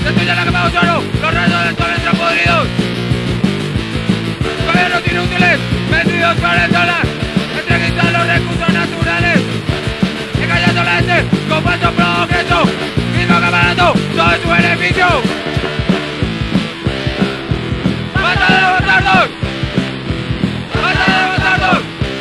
destruyen la capa de ozono, los restos del sol entran podridos. Gobiernos inútiles, vendidos por el dólar, entreguistan los recursos naturales, engañando a la gente con falso progreso, mismo acaparando todo en su beneficio. ¡Basta de los bastardos! ¡Basta de los bastardos!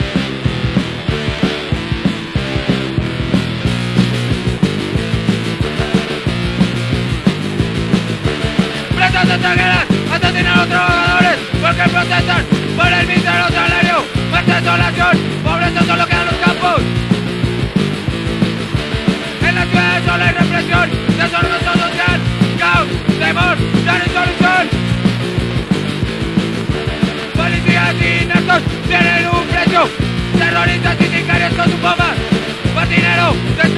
Presas extranjeras asesinan a los trabajadores porque protestan por el mísero salario, más desolación, pobreza solo quedan los campos. En las ciudades solo hay represión, desorganización social, caos, temor, ya no hay solución. Policías ineptos tienen un precio, terroristas y sicarios con sus bombas, patinero,